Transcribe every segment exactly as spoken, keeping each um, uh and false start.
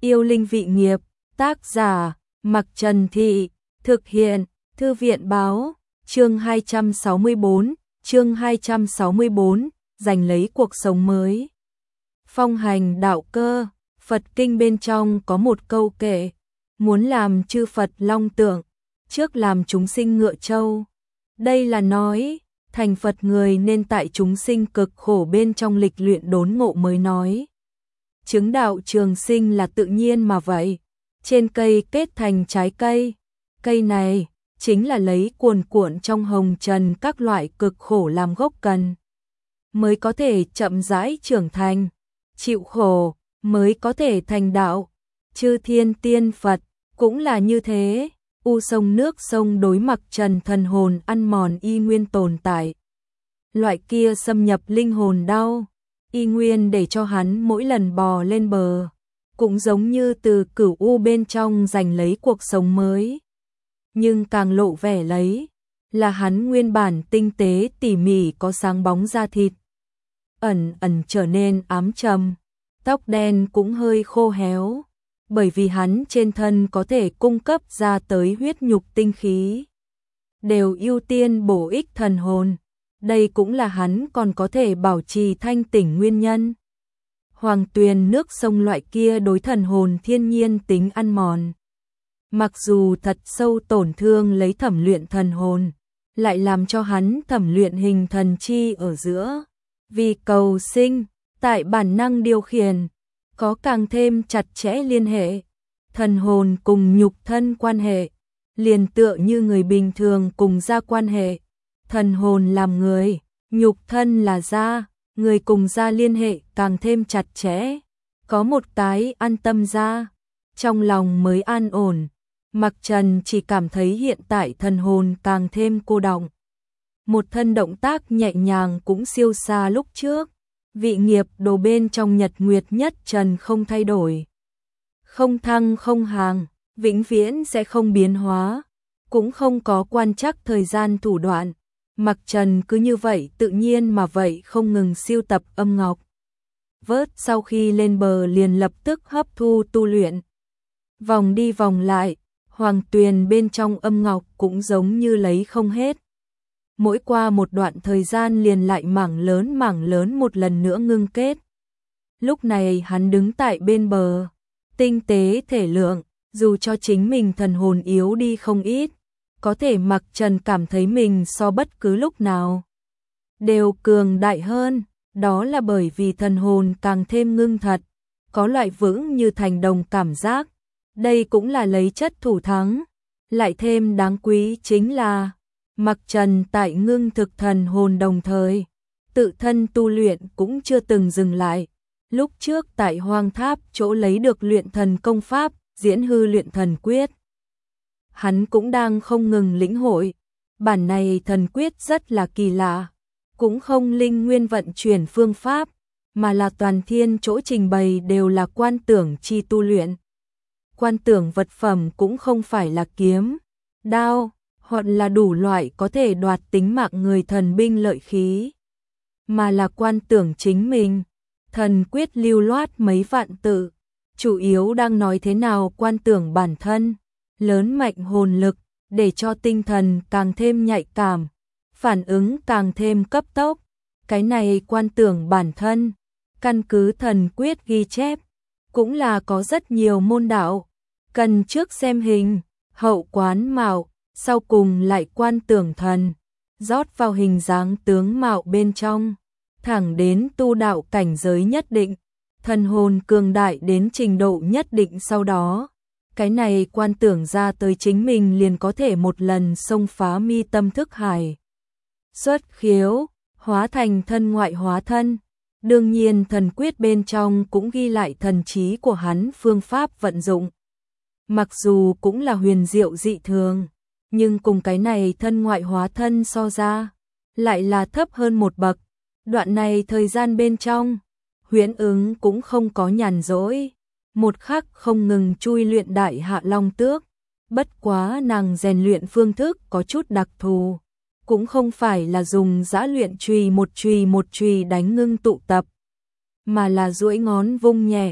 Yêu linh vị nghiệp, tác giả, Mặc Trần Thị, thực hiện, Thư viện báo, chương hai trăm sáu mươi bốn, chương hai trăm sáu mươi bốn, giành lấy cuộc sống mới. Phong hành đạo cơ, Phật kinh bên trong có một câu kệ, muốn làm chư Phật long tượng, trước làm chúng sinh ngựa trâu. Đây là nói, thành Phật người nên tại chúng sinh cực khổ bên trong lịch luyện đốn ngộ mới nói. Chứng đạo trường sinh là tự nhiên mà vậy, trên cây kết thành trái cây, cây này chính là lấy cuồn cuộn trong hồng trần các loại cực khổ làm gốc cần, mới có thể chậm rãi trưởng thành, chịu khổ mới có thể thành đạo. Chư thiên tiên Phật cũng là như thế, u sông nước sông đối Mặc Trần thần hồn ăn mòn y nguyên tồn tại. Loại kia xâm nhập linh hồn đau, y nguyên để cho hắn mỗi lần bò lên bờ, cũng giống như từ cửu u bên trong giành lấy cuộc sống mới. Nhưng càng lộ vẻ lấy, là hắn nguyên bản tinh tế tỉ mỉ có sáng bóng da thịt, ẩn ẩn trở nên ám trầm, tóc đen cũng hơi khô héo, bởi vì hắn trên thân có thể cung cấp ra tới huyết nhục tinh khí, đều ưu tiên bổ ích thần hồn. Đây cũng là hắn còn có thể bảo trì thanh tỉnh nguyên nhân. Hoàng tuyền nước sông loại kia đối thần hồn thiên nhiên tính ăn mòn, mặc dù thật sâu tổn thương lấy thẩm luyện thần hồn, lại làm cho hắn thẩm luyện hình thần chi ở giữa, vì cầu sinh, tại bản năng điều khiển, có càng thêm chặt chẽ liên hệ. Thần hồn cùng nhục thân quan hệ, liền tựa như người bình thường cùng da quan hệ. Thần hồn làm người, nhục thân là da, người cùng da liên hệ càng thêm chặt chẽ, có một cái an tâm da, trong lòng mới an ổn. Mặc Trần chỉ cảm thấy hiện tại thần hồn càng thêm cô đọng. Một thân động tác nhẹ nhàng cũng siêu xa lúc trước, vị nghiệp đồ bên trong nhật nguyệt nhất trần không thay đổi, không thăng không hàng, vĩnh viễn sẽ không biến hóa, cũng không có quan trắc thời gian thủ đoạn. Mặc Trần cứ như vậy tự nhiên mà vậy không ngừng siêu tập âm ngọc. Vớt sau khi lên bờ liền lập tức hấp thu tu luyện. Vòng đi vòng lại, hoàng tuyền bên trong âm ngọc cũng giống như lấy không hết. Mỗi qua một đoạn thời gian liền lại mảng lớn mảng lớn một lần nữa ngưng kết. Lúc này hắn đứng tại bên bờ, tinh tế thể lượng, dù cho chính mình thần hồn yếu đi không ít, có thể Mặc Trần cảm thấy mình so bất cứ lúc nào đều cường đại hơn, đó là bởi vì thần hồn càng thêm ngưng thật, có loại vững như thành đồng cảm giác. Đây cũng là lấy chất thủ thắng, lại thêm đáng quý chính là Mặc Trần tại ngưng thực thần hồn đồng thời, tự thân tu luyện cũng chưa từng dừng lại. Lúc trước tại Hoang Tháp chỗ lấy được luyện thần công pháp, diễn hư luyện thần quyết, hắn cũng đang không ngừng lĩnh hội. Bản này thần quyết rất là kỳ lạ, cũng không linh nguyên vận chuyển phương pháp, mà là toàn thiên chỗ trình bày đều là quan tưởng chi tu luyện. Quan tưởng vật phẩm cũng không phải là kiếm, đao, hoặc là đủ loại có thể đoạt tính mạng người thần binh lợi khí, mà là quan tưởng chính mình. Thần quyết lưu loát mấy vạn tự, chủ yếu đang nói thế nào quan tưởng bản thân, lớn mạnh hồn lực, để cho tinh thần càng thêm nhạy cảm, phản ứng càng thêm cấp tốc. Cái này quan tưởng bản thân, căn cứ thần quyết ghi chép, cũng là có rất nhiều môn đạo, cần trước xem hình, hậu quán mạo, sau cùng lại quan tưởng thần, rót vào hình dáng tướng mạo bên trong, thẳng đến tu đạo cảnh giới nhất định, thần hồn cường đại đến trình độ nhất định sau đó. Cái này quan tưởng ra tới chính mình liền có thể một lần xông phá mi tâm thức hải, xuất khiếu, hóa thành thân ngoại hóa thân. Đương nhiên thần quyết bên trong cũng ghi lại thần trí của hắn phương pháp vận dụng. Mặc dù cũng là huyền diệu dị thường, nhưng cùng cái này thân ngoại hóa thân so ra, lại là thấp hơn một bậc. Đoạn này thời gian bên trong, Huyễn Ứng cũng không có nhàn rỗi, một khắc không ngừng chui luyện đại hạ long tước. Bất quá nàng rèn luyện phương thức có chút đặc thù, cũng không phải là dùng giã luyện chùy một chùy một chùy đánh ngưng tụ tập, mà là duỗi ngón vung nhẹ,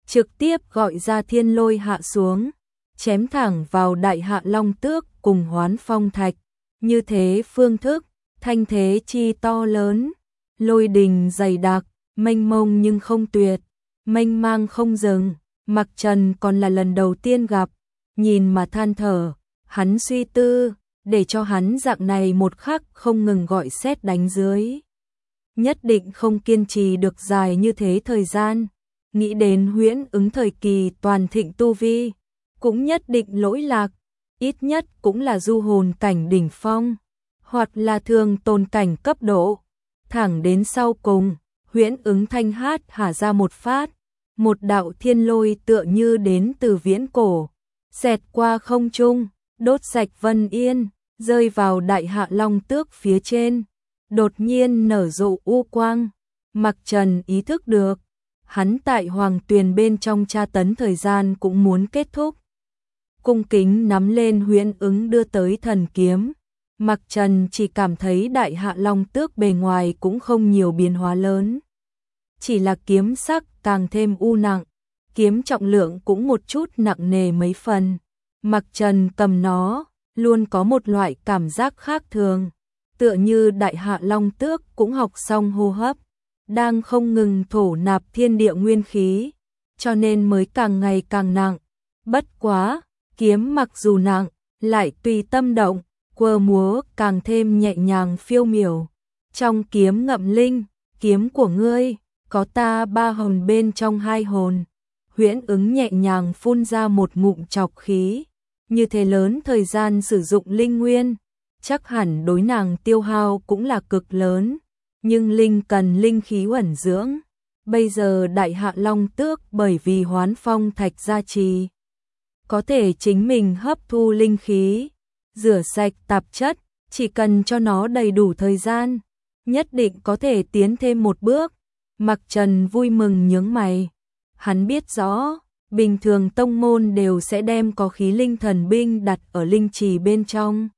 trực tiếp gọi ra thiên lôi hạ xuống, chém thẳng vào Đại Hạ Long Tước cùng Hoán Phong Thạch. Như thế phương thức, thanh thế chi to lớn, lôi đình dày đặc, mênh mông nhưng không tuyệt, mênh mang không dừng. Mặc Trần còn là lần đầu tiên gặp, nhìn mà than thở, hắn suy tư, để cho hắn dạng này một khắc không ngừng gọi sét đánh dưới. Nhất định không kiên trì được dài như thế thời gian, nghĩ đến Huyễn Ứng thời kỳ toàn thịnh tu vi, cũng nhất định lỗi lạc, ít nhất cũng là du hồn cảnh đỉnh phong, hoặc là thường tồn cảnh cấp độ. Thẳng đến sau cùng, Huyễn Ứng thanh hát hả ra một phát, một đạo thiên lôi tựa như đến từ viễn cổ, xẹt qua không trung, đốt sạch Vân Yên, rơi vào Đại Hạ Long Tước phía trên, đột nhiên nở rộ u quang. Mặc Trần ý thức được, hắn tại Hoàng Tuyền bên trong tra tấn thời gian cũng muốn kết thúc. Cung kính nắm lên Huyễn Ứng đưa tới thần kiếm. Mặc Trần chỉ cảm thấy Đại Hạ Long Tước bề ngoài cũng không nhiều biến hóa lớn, chỉ là kiếm sắc càng thêm u nặng, kiếm trọng lượng cũng một chút nặng nề mấy phần. Mặc Trần cầm nó, luôn có một loại cảm giác khác thường, tựa như Đại Hạ Long Tước cũng học xong hô hấp, đang không ngừng thổ nạp thiên địa nguyên khí, cho nên mới càng ngày càng nặng. Bất quá, kiếm mặc dù nặng, lại tùy tâm động, quơ múa càng thêm nhẹ nhàng phiêu miểu. Trong kiếm ngậm linh, kiếm của ngươi, có ta ba hồn bên trong hai hồn. Huyễn Ứng nhẹ nhàng phun ra một ngụm trọc khí, như thế lớn thời gian sử dụng linh nguyên, chắc hẳn đối nàng tiêu hao cũng là cực lớn, nhưng linh cần linh khí ẩn dưỡng. Bây giờ Đại Hạ Long Tước bởi vì Hoán Phong Thạch gia trì, có thể chính mình hấp thu linh khí, rửa sạch tạp chất, chỉ cần cho nó đầy đủ thời gian, nhất định có thể tiến thêm một bước. Mặc Trần vui mừng nhướng mày, hắn biết rõ, bình thường tông môn đều sẽ đem có khí linh thần binh đặt ở linh trì bên trong,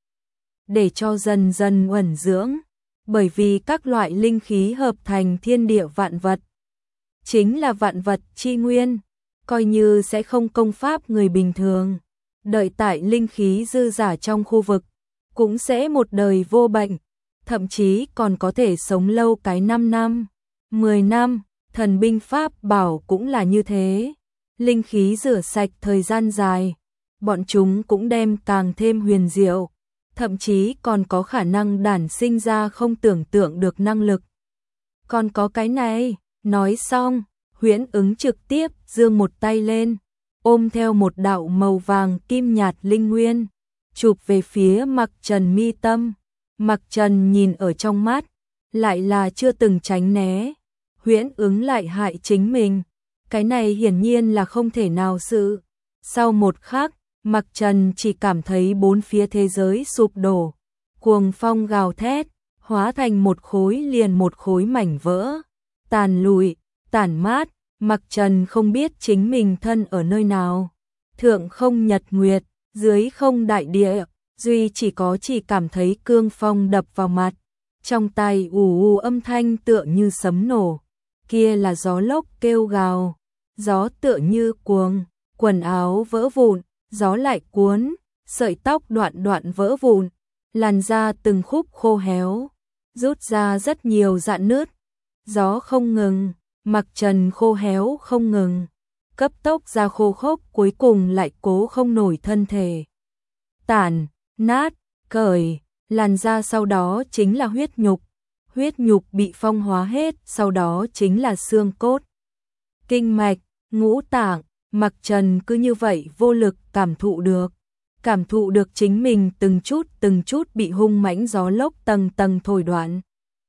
để cho dần dần ẩn dưỡng, bởi vì các loại linh khí hợp thành thiên địa vạn vật, chính là vạn vật chi nguyên, coi như sẽ không công pháp người bình thường, đợi tại linh khí dư giả trong khu vực, cũng sẽ một đời vô bệnh, thậm chí còn có thể sống lâu cái năm năm, mười năm, thần binh pháp bảo cũng là như thế. Linh khí rửa sạch thời gian dài, bọn chúng cũng đem càng thêm huyền diệu, thậm chí còn có khả năng đản sinh ra không tưởng tượng được năng lực. Còn có cái này, nói xong, Huyễn Ứng trực tiếp giương một tay lên, ôm theo một đạo màu vàng kim nhạt linh nguyên, chụp về phía Mặc Trần mi tâm. Mặc Trần nhìn ở trong mắt, lại là chưa từng tránh né. Huyễn Ứng lại hại chính mình, cái này hiển nhiên là không thể nào sự. Sau một khắc, Mặc Trần chỉ cảm thấy bốn phía thế giới sụp đổ, cuồng phong gào thét, hóa thành một khối liền một khối mảnh vỡ, tàn lụi, tản mát. Mặc Trần không biết chính mình thân ở nơi nào, thượng không nhật nguyệt, dưới không đại địa, duy chỉ có chỉ cảm thấy cương phong đập vào mặt, trong tai ù ù âm thanh tựa như sấm nổ, kia là gió lốc kêu gào, gió tựa như cuồng, quần áo vỡ vụn, gió lại cuốn, sợi tóc đoạn đoạn vỡ vụn, làn da từng khúc khô héo, rút ra rất nhiều rạn nứt, gió không ngừng. Mặc Trần khô héo không ngừng, cấp tốc ra khô khốc, cuối cùng lại cố không nổi thân thể. Tản, nát, cởi, làn da sau đó chính là huyết nhục, huyết nhục bị phong hóa hết, sau đó chính là xương cốt, kinh mạch, ngũ tạng. Mặc Trần cứ như vậy vô lực cảm thụ được, cảm thụ được chính mình từng chút từng chút bị hung mãnh gió lốc tầng tầng thổi đoạn.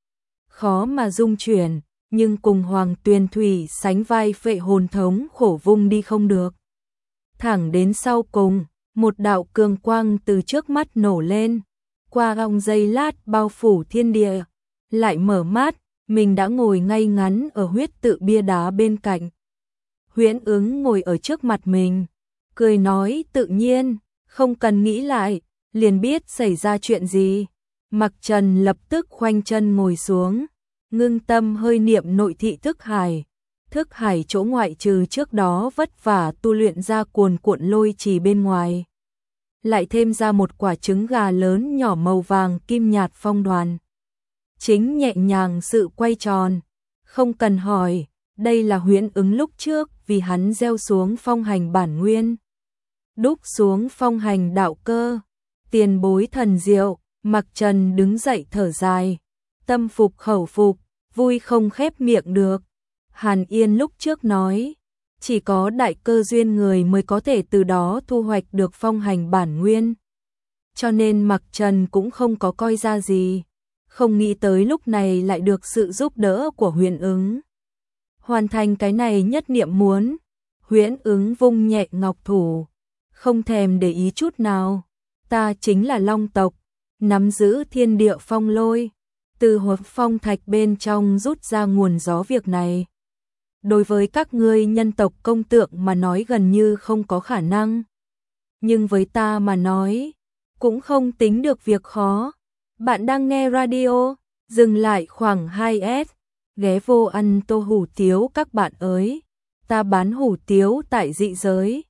Khó mà dung chuyển, nhưng cùng Hoàng Tuyền Thủy sánh vai phệ hồn thống khổ vung đi không được. Thẳng đến sau cùng, một đạo cường quang từ trước mắt nổ lên, qua vòng giây lát bao phủ thiên địa, lại mở mắt, mình đã ngồi ngay ngắn ở huyết tự bia đá bên cạnh. Huyễn Ứng ngồi ở trước mặt mình, cười nói tự nhiên, không cần nghĩ lại, liền biết xảy ra chuyện gì. Mặc Trần lập tức khoanh chân ngồi xuống, ngưng tâm hơi niệm nội thị thức hải, Thức hải chỗ ngoại trừ trước đó vất vả tu luyện ra cuồn cuộn lôi trì bên ngoài. Lại thêm ra một quả trứng gà lớn nhỏ màu vàng kim nhạt phong đoàn. Chính nhẹ nhàng sự quay tròn. Không cần hỏi, đây là huyễn ứng lúc trước vì hắn gieo xuống phong hành bản nguyên. Đúc xuống phong hành đạo cơ. Tiền bối thần diệu, Mặc Trần đứng dậy thở dài. Tâm phục khẩu phục, vui không khép miệng được. Hàn Yên lúc trước nói, chỉ có đại cơ duyên người mới có thể từ đó thu hoạch được phong hành bản nguyên. Cho nên Mặc Trần cũng không có coi ra gì. Không nghĩ tới lúc này lại được sự giúp đỡ của Huyễn Ứng. Hoàn thành cái này nhất niệm muốn. Huyễn Ứng vung nhẹ ngọc thủ, không thèm để ý chút nào. Ta chính là Long tộc, nắm giữ thiên địa phong lôi, từ hộp phong thạch bên trong rút ra nguồn gió việc này. Đối với các ngươi nhân tộc công tượng mà nói gần như không có khả năng. Nhưng với ta mà nói, cũng không tính được việc khó. Bạn đang nghe radio, dừng lại khoảng hai S, ghé vô ăn tô hủ tiếu các bạn ơi. Ta bán hủ tiếu tại dị giới.